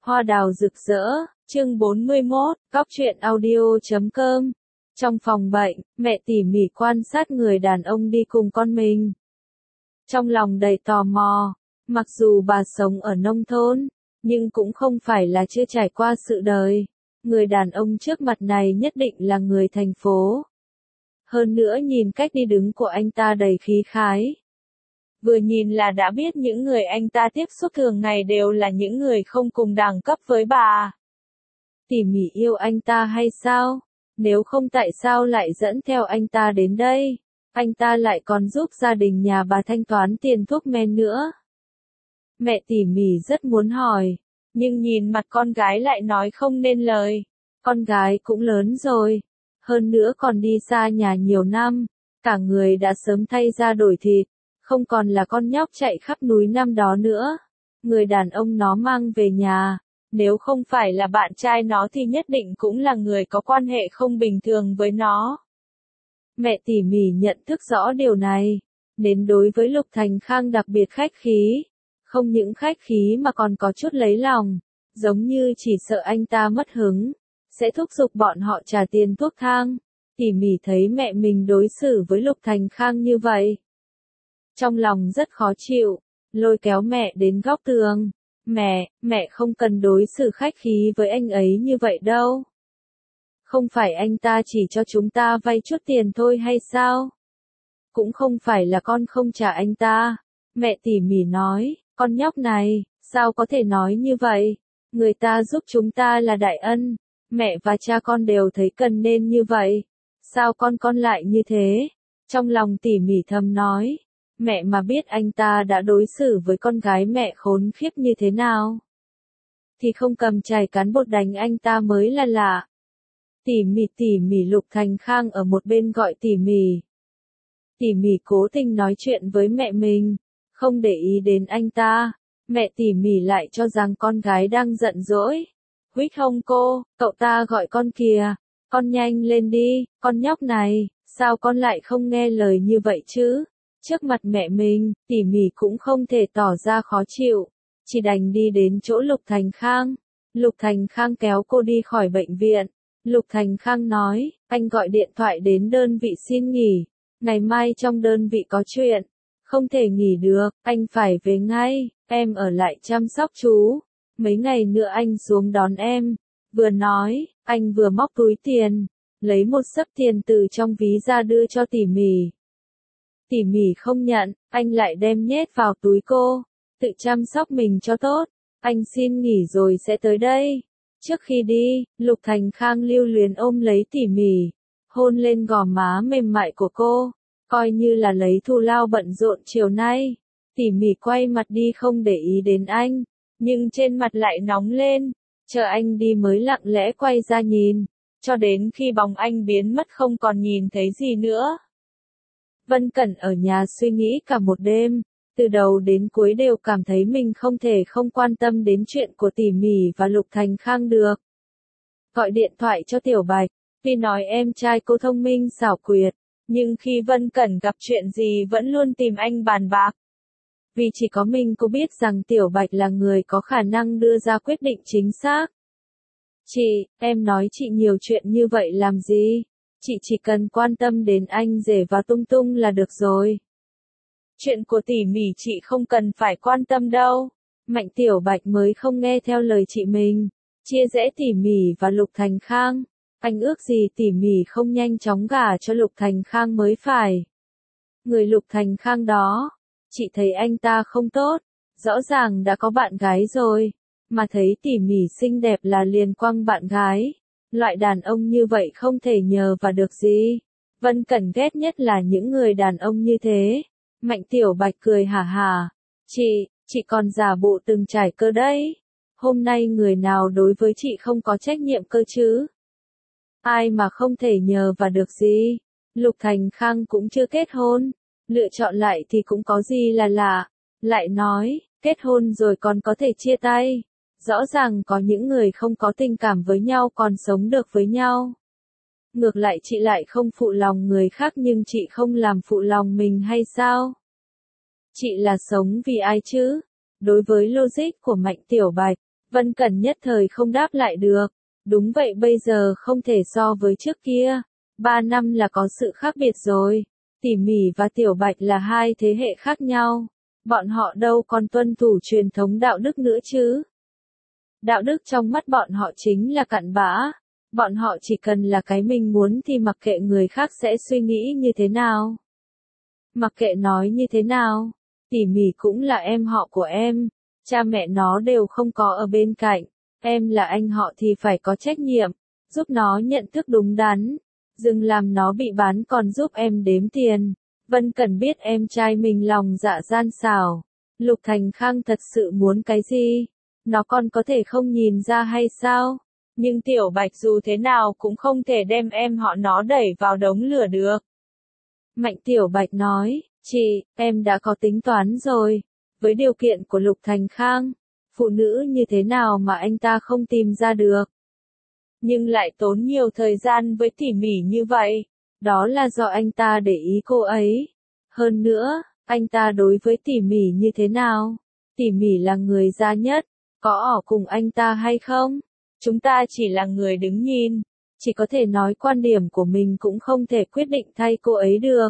Hoa đào rực rỡ, chương 41, góc truyện audio.com. Trong phòng bệnh, mẹ tỉ mỉ quan sát người đàn ông đi cùng con mình. Trong lòng đầy tò mò, mặc dù bà sống ở nông thôn, nhưng cũng không phải là chưa trải qua sự đời. Người đàn ông trước mặt này nhất định là người thành phố. Hơn nữa nhìn cách đi đứng của anh ta đầy khí khái. Vừa nhìn là đã biết những người anh ta tiếp xúc thường ngày đều là những người không cùng đẳng cấp với bà. Tỉ mỉ yêu anh ta hay sao? Nếu không tại sao lại dẫn theo anh ta đến đây? Anh ta lại còn giúp gia đình nhà bà thanh toán tiền thuốc men nữa. Mẹ tỉ mỉ rất muốn hỏi, nhưng nhìn mặt con gái lại nói không nên lời. Con gái cũng lớn rồi, hơn nữa còn đi xa nhà nhiều năm, cả người đã sớm thay da đổi thịt. Không còn là con nhóc chạy khắp núi năm đó nữa. Người đàn ông nó mang về nhà, nếu không phải là bạn trai nó thì nhất định cũng là người có quan hệ không bình thường với nó. Mẹ tỉ mỉ nhận thức rõ điều này, nên đối với Lục Thành Khang đặc biệt khách khí. Không những khách khí mà còn có chút lấy lòng, giống như chỉ sợ anh ta mất hứng, sẽ thúc giục bọn họ trả tiền thuốc thang. Tỉ mỉ thấy mẹ mình đối xử với Lục Thành Khang như vậy. Trong lòng rất khó chịu, lôi kéo mẹ đến góc tường. Mẹ không cần đối xử khách khí với anh ấy như vậy đâu. Không phải anh ta chỉ cho chúng ta vay chút tiền thôi hay sao? Cũng không phải là con không trả anh ta. Mẹ tỉ mỉ nói, con nhóc này, sao có thể nói như vậy? Người ta giúp chúng ta là đại ân. Mẹ và cha con đều thấy cần nên như vậy. Sao con lại như thế? Trong lòng tỉ mỉ thầm nói. Mẹ mà biết anh ta đã đối xử với con gái mẹ khốn khiếp như thế nào, thì không cầm chày cán bột đánh anh ta mới là lạ. Tỉ mỉ Lục Thành Khang ở một bên gọi tỉ mỉ. Tỉ mỉ cố tình nói chuyện với mẹ mình, không để ý đến anh ta. Mẹ tỉ mỉ lại cho rằng con gái đang giận dỗi. Huých hông cô, cậu ta gọi con kìa, con nhanh lên đi, con nhóc này, sao con lại không nghe lời như vậy chứ? Trước mặt mẹ mình, tỉ mỉ cũng không thể tỏ ra khó chịu, chỉ đành đi đến chỗ Lục Thành Khang. Lục Thành Khang kéo cô đi khỏi bệnh viện. Lục Thành Khang nói, anh gọi điện thoại đến đơn vị xin nghỉ, ngày mai trong đơn vị có chuyện, không thể nghỉ được, anh phải về ngay, em ở lại chăm sóc chú, mấy ngày nữa anh xuống đón em. Vừa nói, anh vừa móc túi tiền, lấy một xấp tiền từ trong ví ra đưa cho tỉ mỉ. Tỉ mỉ không nhận, anh lại đem nhét vào túi cô, tự chăm sóc mình cho tốt, anh xin nghỉ rồi sẽ tới đây. Trước khi đi, Lục Thành Khang lưu luyến ôm lấy tỉ mỉ, hôn lên gò má mềm mại của cô, coi như là lấy thù lao bận rộn chiều nay. Tỉ mỉ quay mặt đi không để ý đến anh, nhưng trên mặt lại nóng lên, chờ anh đi mới lặng lẽ quay ra nhìn, cho đến khi bóng anh biến mất không còn nhìn thấy gì nữa. Vân Cẩn ở nhà suy nghĩ cả một đêm, từ đầu đến cuối đều cảm thấy mình không thể không quan tâm đến chuyện của tỉ mỉ và Lục Thành Khang được. Gọi điện thoại cho Tiểu Bạch, tuy nói em trai cô thông minh xảo quyệt, nhưng khi Vân Cẩn gặp chuyện gì vẫn luôn tìm anh bàn bạc. Vì chỉ có mình cô biết rằng Tiểu Bạch là người có khả năng đưa ra quyết định chính xác. Chị, em nói chị nhiều chuyện như vậy làm gì? Chị chỉ cần quan tâm đến anh rể và Tung Tung là được rồi. Chuyện của tỉ mỉ chị không cần phải quan tâm đâu. Mạnh Tiểu Bạch mới không nghe theo lời chị mình, chia rẽ tỉ mỉ và Lục Thành Khang. Anh ước gì tỉ mỉ không nhanh chóng gả cho Lục Thành Khang mới phải. Người Lục Thành Khang đó, chị thấy anh ta không tốt, rõ ràng đã có bạn gái rồi, mà thấy tỉ mỉ xinh đẹp là liền quăng bạn gái. Loại đàn ông như vậy không thể nhờ và được gì. Vân Cẩn ghét nhất là những người đàn ông như thế. Mạnh Tiểu Bạch cười hả hả. Chị còn giả bộ từng trải cơ đấy. Hôm nay người nào đối với chị không có trách nhiệm cơ chứ? Ai mà không thể nhờ và được gì? Lục Thành Khang cũng chưa kết hôn. Lựa chọn lại thì cũng có gì là lạ. Lại nói, kết hôn rồi còn có thể chia tay. Rõ ràng có những người không có tình cảm với nhau còn sống được với nhau. Ngược lại chị lại không phụ lòng người khác nhưng chị không làm phụ lòng mình hay sao? Chị là sống vì ai chứ? Đối với logic của Mạnh Tiểu Bạch, Vân Cẩn nhất thời không đáp lại được. Đúng vậy, bây giờ không thể so với trước kia. 3 năm là có sự khác biệt rồi. Tỉ Mỉ và Tiểu Bạch là hai thế hệ khác nhau. Bọn họ đâu còn tuân thủ truyền thống đạo đức nữa chứ. Đạo đức trong mắt bọn họ chính là cặn bã. Bọn họ chỉ cần là cái mình muốn thì mặc kệ người khác sẽ suy nghĩ như thế nào. Mặc kệ nói như thế nào. Tỉ Mỉ cũng là em họ của em. Cha mẹ nó đều không có ở bên cạnh. Em là anh họ thì phải có trách nhiệm. Giúp nó nhận thức đúng đắn. Đừng làm nó bị bán còn giúp em đếm tiền. Vân Cẩn biết em trai mình lòng dạ gian xảo. Lục Thành Khang thật sự muốn cái gì? Nó còn có thể không nhìn ra hay sao? Nhưng Tiểu Bạch dù thế nào cũng không thể đem em họ nó đẩy vào đống lửa được. Mạnh Tiểu Bạch nói, chị, em đã có tính toán rồi. Với điều kiện của Lục Thành Khang, phụ nữ như thế nào mà anh ta không tìm ra được. Nhưng lại tốn nhiều thời gian với Tỉ Mỉ như vậy. Đó là do anh ta để ý cô ấy. Hơn nữa, anh ta đối với Tỉ Mỉ như thế nào? Tỉ Mỉ là người gia nhất. Có ở cùng anh ta hay không? Chúng ta chỉ là người đứng nhìn. Chỉ có thể nói quan điểm của mình cũng không thể quyết định thay cô ấy được.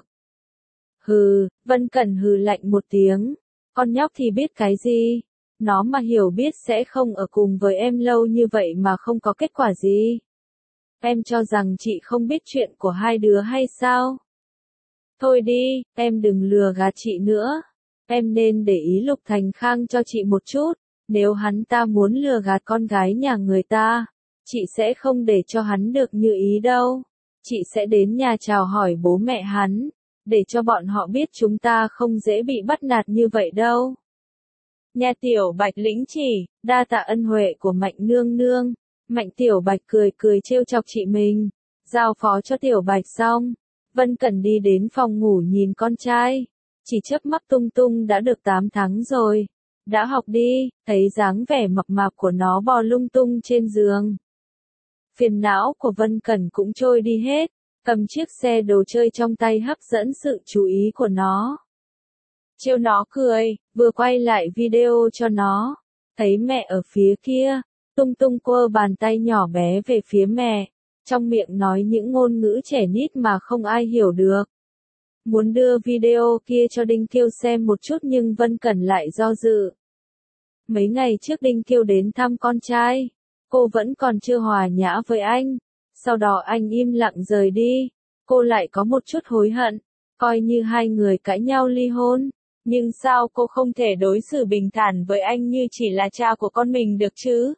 Hừ, Vân Cẩn hừ lạnh một tiếng. Con nhóc thì biết cái gì? Nó mà hiểu biết sẽ không ở cùng với em lâu như vậy mà không có kết quả gì. Em cho rằng chị không biết chuyện của hai đứa hay sao? Thôi đi, em đừng lừa gạt chị nữa. Em nên để ý Lục Thành Khang cho chị một chút. Nếu hắn ta muốn lừa gạt con gái nhà người ta, chị sẽ không để cho hắn được như ý đâu. Chị sẽ đến nhà chào hỏi bố mẹ hắn, để cho bọn họ biết chúng ta không dễ bị bắt nạt như vậy đâu. Nhà Tiểu Bạch lĩnh chỉ, đa tạ ân huệ của Mạnh nương nương. Mạnh Tiểu Bạch cười cười trêu chọc chị mình. Giao phó cho Tiểu Bạch xong, Vân Cẩn đi đến phòng ngủ nhìn con trai. Chỉ chớp mắt Tung Tung đã được 8 tháng rồi. Đã học đi, thấy dáng vẻ mập mạp của nó bò lung tung trên giường. Phiền não của Vân Cẩn cũng trôi đi hết, cầm chiếc xe đồ chơi trong tay hấp dẫn sự chú ý của nó. Trêu nó cười, vừa quay lại video cho nó. Thấy mẹ ở phía kia, Tung Tung quơ bàn tay nhỏ bé về phía mẹ, trong miệng nói những ngôn ngữ trẻ nít mà không ai hiểu được. Muốn đưa video kia cho Đinh Kiêu xem một chút nhưng Vân Cẩn lại do dự. Mấy ngày trước Đinh Kiêu đến thăm con trai, cô vẫn còn chưa hòa nhã với anh. Sau đó anh im lặng rời đi, cô lại có một chút hối hận, coi như hai người cãi nhau ly hôn. Nhưng sao cô không thể đối xử bình thản với anh như chỉ là cha của con mình được chứ?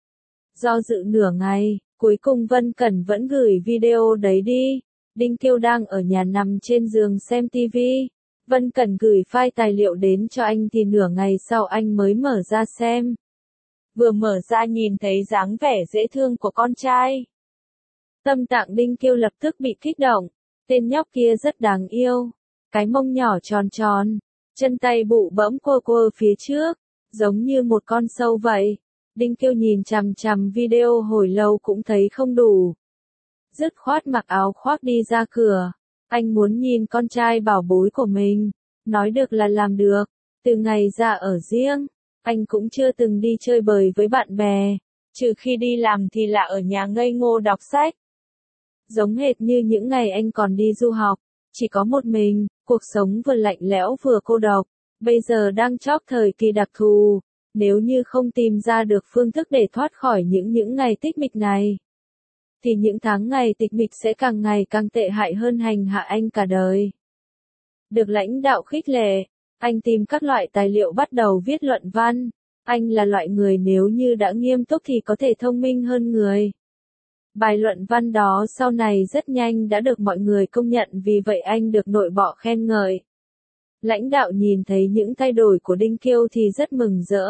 Do dự nửa ngày, cuối cùng Vân Cẩn vẫn gửi video đấy đi. Đinh Kiêu đang ở nhà nằm trên giường xem TV. Vân Cẩn gửi file tài liệu đến cho anh thì nửa ngày sau anh mới mở ra xem. Vừa mở ra nhìn thấy dáng vẻ dễ thương của con trai. Tâm trạng Đinh Kiêu lập tức bị kích động. Tên nhóc kia rất đáng yêu. Cái mông nhỏ tròn tròn, chân tay bụ bẫm quơ quơ phía trước, giống như một con sâu vậy. Đinh Kiêu nhìn chằm chằm video hồi lâu cũng thấy không đủ. Dứt khoát mặc áo khoác đi ra cửa. Anh muốn nhìn con trai bảo bối của mình. Nói được là làm được. Từ ngày ra ở riêng, anh cũng chưa từng đi chơi bời với bạn bè. Trừ khi đi làm thì là ở nhà ngây ngô đọc sách. Giống hệt như những ngày anh còn đi du học. Chỉ có một mình, cuộc sống vừa lạnh lẽo vừa cô độc. Bây giờ đang chót thời kỳ đặc thù. Nếu như không tìm ra được phương thức để thoát khỏi những ngày tịch mịch này, thì những tháng ngày tịch mịch sẽ càng ngày càng tệ hại hơn hành hạ anh cả đời. Được lãnh đạo khích lệ, anh tìm các loại tài liệu bắt đầu viết luận văn. Anh là loại người nếu như đã nghiêm túc thì có thể thông minh hơn người. Bài luận văn đó sau này rất nhanh đã được mọi người công nhận, vì vậy anh được nội bộ khen ngợi. Lãnh đạo nhìn thấy những thay đổi của Đinh Kiêu thì rất mừng rỡ.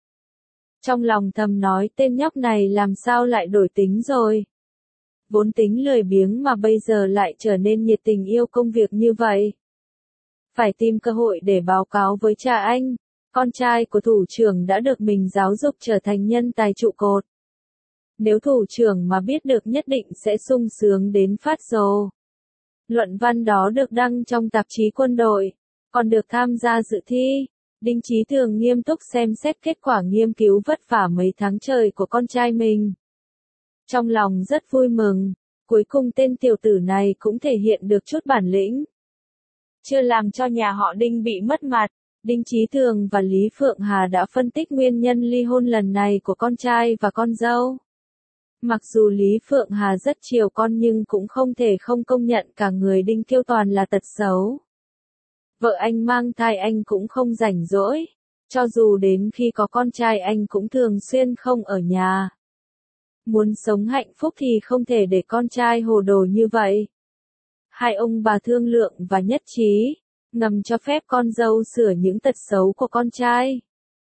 Trong lòng thầm nói tên nhóc này làm sao lại đổi tính rồi. Vốn tính lười biếng mà bây giờ lại trở nên nhiệt tình yêu công việc như vậy. Phải tìm cơ hội để báo cáo với cha anh. Con trai của thủ trưởng đã được mình giáo dục trở thành nhân tài trụ cột. Nếu thủ trưởng mà biết được nhất định sẽ sung sướng đến phát rồ. Luận văn đó được đăng trong tạp chí quân đội, còn được tham gia dự thi. Đinh Chí Thường nghiêm túc xem xét kết quả nghiên cứu vất vả mấy tháng trời của con trai mình. Trong lòng rất vui mừng, cuối cùng tên tiểu tử này cũng thể hiện được chút bản lĩnh. Chưa làm cho nhà họ Đinh bị mất mặt, Đinh Chí Thường và Lý Phượng Hà đã phân tích nguyên nhân ly hôn lần này của con trai và con dâu. Mặc dù Lý Phượng Hà rất chiều con nhưng cũng không thể không công nhận cả người Đinh Kiêu toàn là tật xấu. Vợ anh mang thai anh cũng không rảnh rỗi, cho dù đến khi có con trai anh cũng thường xuyên không ở nhà. Muốn sống hạnh phúc thì không thể để con trai hồ đồ như vậy. Hai ông bà thương lượng và nhất trí, ngầm cho phép con dâu sửa những tật xấu của con trai.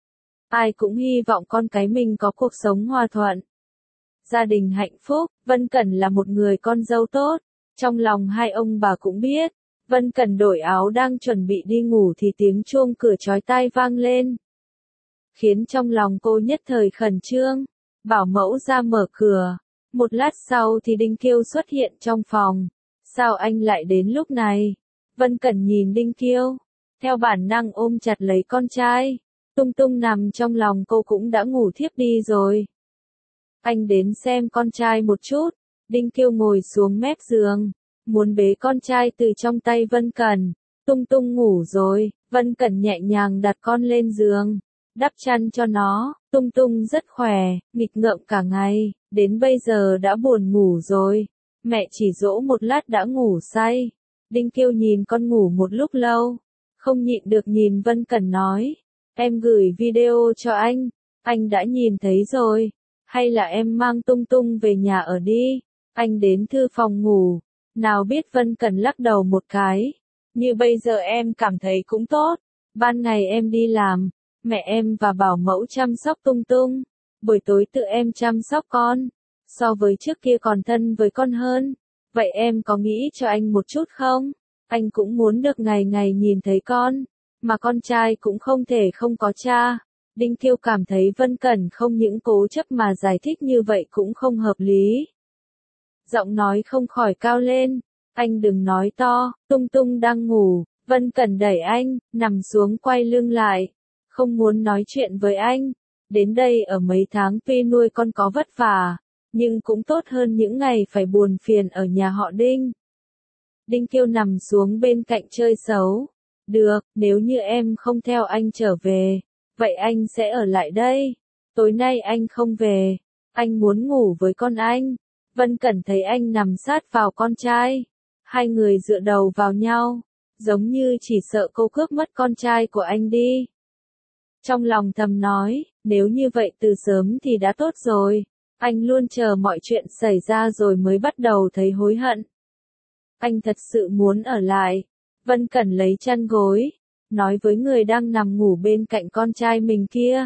Ai cũng hy vọng con cái mình có cuộc sống hòa thuận. Gia đình hạnh phúc, Vân Cẩn là một người con dâu tốt. Trong lòng hai ông bà cũng biết, Vân Cẩn đổi áo đang chuẩn bị đi ngủ thì tiếng chuông cửa chói tai vang lên. Khiến trong lòng cô nhất thời khẩn trương, bảo mẫu ra mở cửa. Một lát sau thì Đinh Kiêu xuất hiện trong phòng. Sao anh lại đến lúc này? Vân Cẩn nhìn Đinh Kiêu, theo bản năng ôm chặt lấy con trai. Tung Tung nằm trong lòng cô cũng đã ngủ thiếp đi rồi. Anh đến xem con trai một chút. Đinh Kiêu ngồi xuống mép giường, muốn bế con trai từ trong tay Vân Cẩn. Tung Tung ngủ rồi, Vân Cẩn nhẹ nhàng đặt con lên giường, đắp chăn cho nó. Tung Tung rất khỏe, nghịch ngợm cả ngày, đến bây giờ đã buồn ngủ rồi. Mẹ chỉ dỗ một lát đã ngủ say. Đinh Kiêu nhìn con ngủ một lúc lâu, không nhịn được nhìn Vân Cẩn nói, em gửi video cho anh đã nhìn thấy rồi, hay là em mang Tung Tung về nhà ở đi, anh đến thư phòng ngủ. Nào biết Vân Cẩn lắc đầu một cái, như bây giờ em cảm thấy cũng tốt, ban ngày em đi làm, mẹ em và bảo mẫu chăm sóc Tung Tung, buổi tối tự em chăm sóc con, so với trước kia còn thân với con hơn. Vậy em có nghĩ cho anh một chút không? Anh cũng muốn được ngày ngày nhìn thấy con, mà con trai cũng không thể không có cha. Đinh Kiêu cảm thấy Vân Cẩn không những cố chấp mà giải thích như vậy cũng không hợp lý. Giọng nói không khỏi cao lên, anh đừng nói to, Tung Tung đang ngủ. Vân Cẩn đẩy anh, nằm xuống quay lưng lại, không muốn nói chuyện với anh. Đến đây ở mấy tháng tuy nuôi con có vất vả, nhưng cũng tốt hơn những ngày phải buồn phiền ở nhà họ Đinh. Đinh Kiêu nằm xuống bên cạnh chơi xấu. Được, nếu như em không theo anh trở về, vậy anh sẽ ở lại đây. Tối nay anh không về, anh muốn ngủ với con anh. Vân Cẩn thấy anh nằm sát vào con trai. Hai người dựa đầu vào nhau, giống như chỉ sợ cô cướp mất con trai của anh đi. Trong lòng thầm nói, nếu như vậy từ sớm thì đã tốt rồi. Anh luôn chờ mọi chuyện xảy ra rồi mới bắt đầu thấy hối hận. Anh thật sự muốn ở lại. Vân Cẩn lấy chăn gối, nói với người đang nằm ngủ bên cạnh con trai mình kia.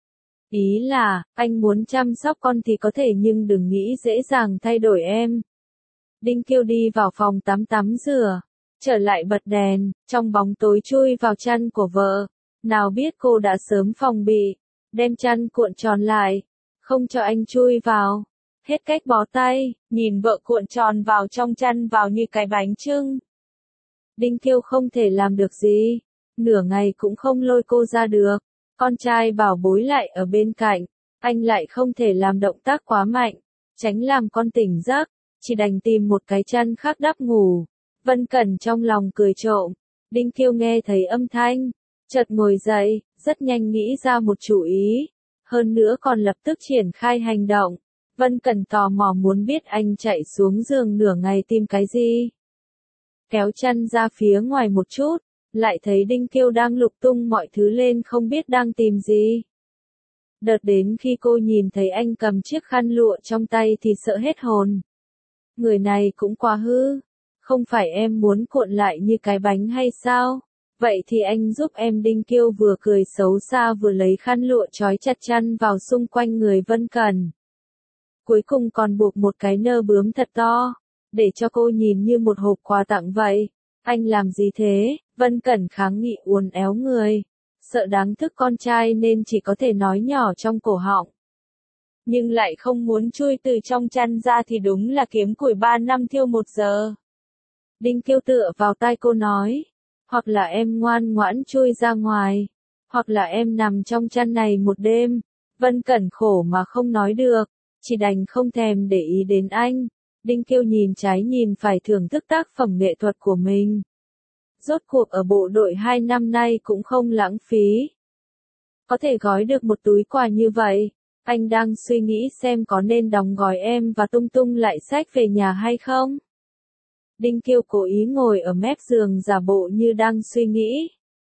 Ý là, anh muốn chăm sóc con thì có thể nhưng đừng nghĩ dễ dàng thay đổi em. Đinh Kiêu đi vào phòng tắm tắm rửa, trở lại bật đèn, trong bóng tối chui vào chăn của vợ. Nào biết cô đã sớm phòng bị, đem chăn cuộn tròn lại, không cho anh chui vào. Hết cách bó tay, nhìn vợ cuộn tròn vào trong chăn vào như cái bánh chưng. Đinh Kiêu không thể làm được gì, nửa ngày cũng không lôi cô ra được. Con trai bảo bối lại ở bên cạnh, anh lại không thể làm động tác quá mạnh, tránh làm con tỉnh giấc, chỉ đành tìm một cái chăn khác đắp ngủ. Vân Cẩn trong lòng cười trộm. Đinh Kiêu nghe thấy âm thanh, chợt ngồi dậy, rất nhanh nghĩ ra một chủ ý, hơn nữa còn lập tức triển khai hành động. Vân Cẩn tò mò muốn biết anh chạy xuống giường nửa ngày tìm cái gì. Kéo chăn ra phía ngoài một chút, lại thấy Đinh Kiêu đang lục tung mọi thứ lên không biết đang tìm gì. Đợt đến khi cô nhìn thấy anh cầm chiếc khăn lụa trong tay thì sợ hết hồn. Người này cũng quá hư, không phải em muốn cuộn lại như cái bánh hay sao? Vậy thì anh giúp em. Đinh Kiêu vừa cười xấu xa vừa lấy khăn lụa trói chặt chăn vào xung quanh người Vân Cẩn. Cuối cùng còn buộc một cái nơ bướm thật to, để cho cô nhìn như một hộp quà tặng vậy. Anh làm gì thế? Vân Cẩn kháng nghị uốn éo người, sợ đáng thức con trai nên chỉ có thể nói nhỏ trong cổ họng. Nhưng lại không muốn chui từ trong chăn ra thì đúng là kiếm củi 3 năm thiêu 1 giờ. Đinh Kiêu tựa vào tai cô nói, hoặc là em ngoan ngoãn chui ra ngoài, Hoặc là em nằm trong chăn này một đêm. Vân Cẩn khổ mà không nói được, chỉ đành không thèm để ý đến anh. Đinh Kiêu nhìn trái nhìn phải thưởng thức tác phẩm nghệ thuật của mình. Rốt cuộc ở bộ đội 2 năm nay cũng không lãng phí. Có thể gói được một túi quà như vậy, anh đang suy nghĩ xem có nên đóng gói em và Tung Tung lại xách về nhà hay không. Đinh Kiêu cố ý ngồi ở mép giường giả bộ như đang suy nghĩ.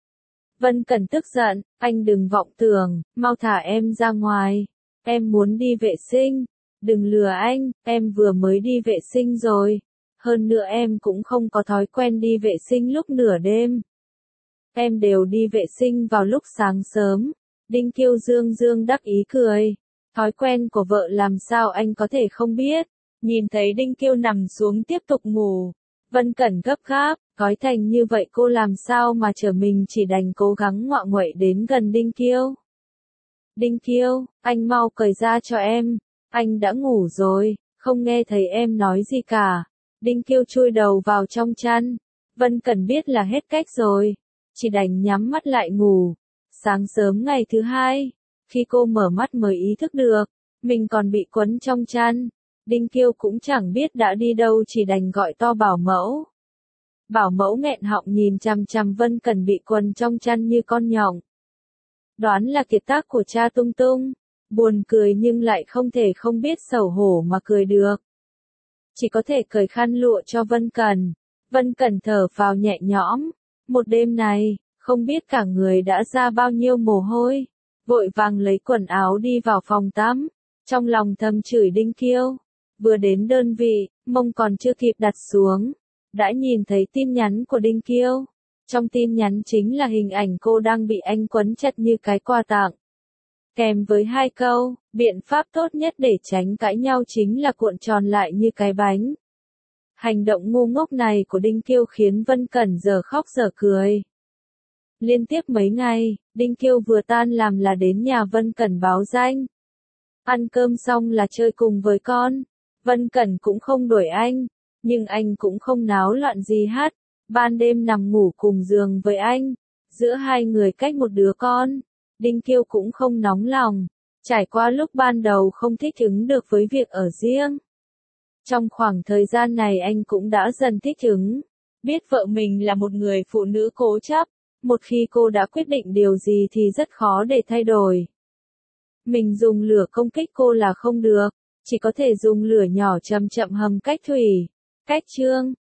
Vân Cẩn tức giận, anh đừng vọng tưởng, mau thả em ra ngoài. Em muốn đi vệ sinh. Đừng lừa anh, em vừa mới đi vệ sinh rồi. Hơn nữa em cũng không có thói quen đi vệ sinh lúc nửa đêm. Em đều đi vệ sinh vào lúc sáng sớm. Đinh Kiêu dương dương đắc ý cười. Thói quen của vợ làm sao anh có thể không biết. Nhìn thấy Đinh Kiêu nằm xuống tiếp tục ngủ. Vân Cẩn gấp gáp, gói thành như vậy cô làm sao mà trở mình chỉ đành cố gắng ngoạ nguậy đến gần Đinh Kiêu. Đinh Kiêu, anh mau cởi ra cho em. Anh đã ngủ rồi, không nghe thấy em nói gì cả. Đinh Kiêu chui đầu vào trong chăn. Vân Cẩn biết là hết cách rồi. Chỉ đành nhắm mắt lại ngủ. Sáng sớm ngày thứ hai, khi cô mở mắt mới ý thức được, mình còn bị quấn trong chăn. Đinh Kiêu cũng chẳng biết đã đi đâu chỉ đành gọi to bảo mẫu. Bảo mẫu nghẹn họng nhìn chằm chằm Vân Cẩn bị quấn trong chăn như con nhộng. Đoán là kiệt tác của cha Tung Tung. Buồn cười nhưng lại không thể không biết xấu hổ mà cười được. Chỉ có thể cởi khăn lụa cho Vân Cẩn. Vân Cẩn thở phào nhẹ nhõm. Một đêm này, không biết cả người đã ra bao nhiêu mồ hôi. Vội vàng lấy quần áo đi vào phòng tắm. Trong lòng thầm chửi Đinh Kiêu. Vừa đến đơn vị, mông còn chưa kịp đặt xuống. Đã nhìn thấy tin nhắn của Đinh Kiêu. Trong tin nhắn chính là hình ảnh cô đang bị anh quấn chặt như cái quà tặng. Kèm với 2 câu, biện pháp tốt nhất để tránh cãi nhau chính là cuộn tròn lại như cái bánh. Hành động ngu ngốc này của Đinh Kiêu khiến Vân Cẩn giờ khóc giờ cười. Liên tiếp mấy ngày, Đinh Kiêu vừa tan làm là đến nhà Vân Cẩn báo danh. Ăn cơm xong là chơi cùng với con. Vân Cẩn cũng không đuổi anh, nhưng anh cũng không náo loạn gì hết. Ban đêm nằm ngủ cùng giường với anh, giữa hai người cách một đứa con. Đinh Kiêu cũng không nóng lòng, trải qua lúc ban đầu không thích ứng được với việc ở riêng. Trong khoảng thời gian này anh cũng đã dần thích ứng, biết vợ mình là một người phụ nữ cố chấp, một khi cô đã quyết định điều gì thì rất khó để thay đổi. Mình dùng lửa công kích cô là không được, chỉ có thể dùng lửa nhỏ chậm chậm hầm cách thủy, cách chương.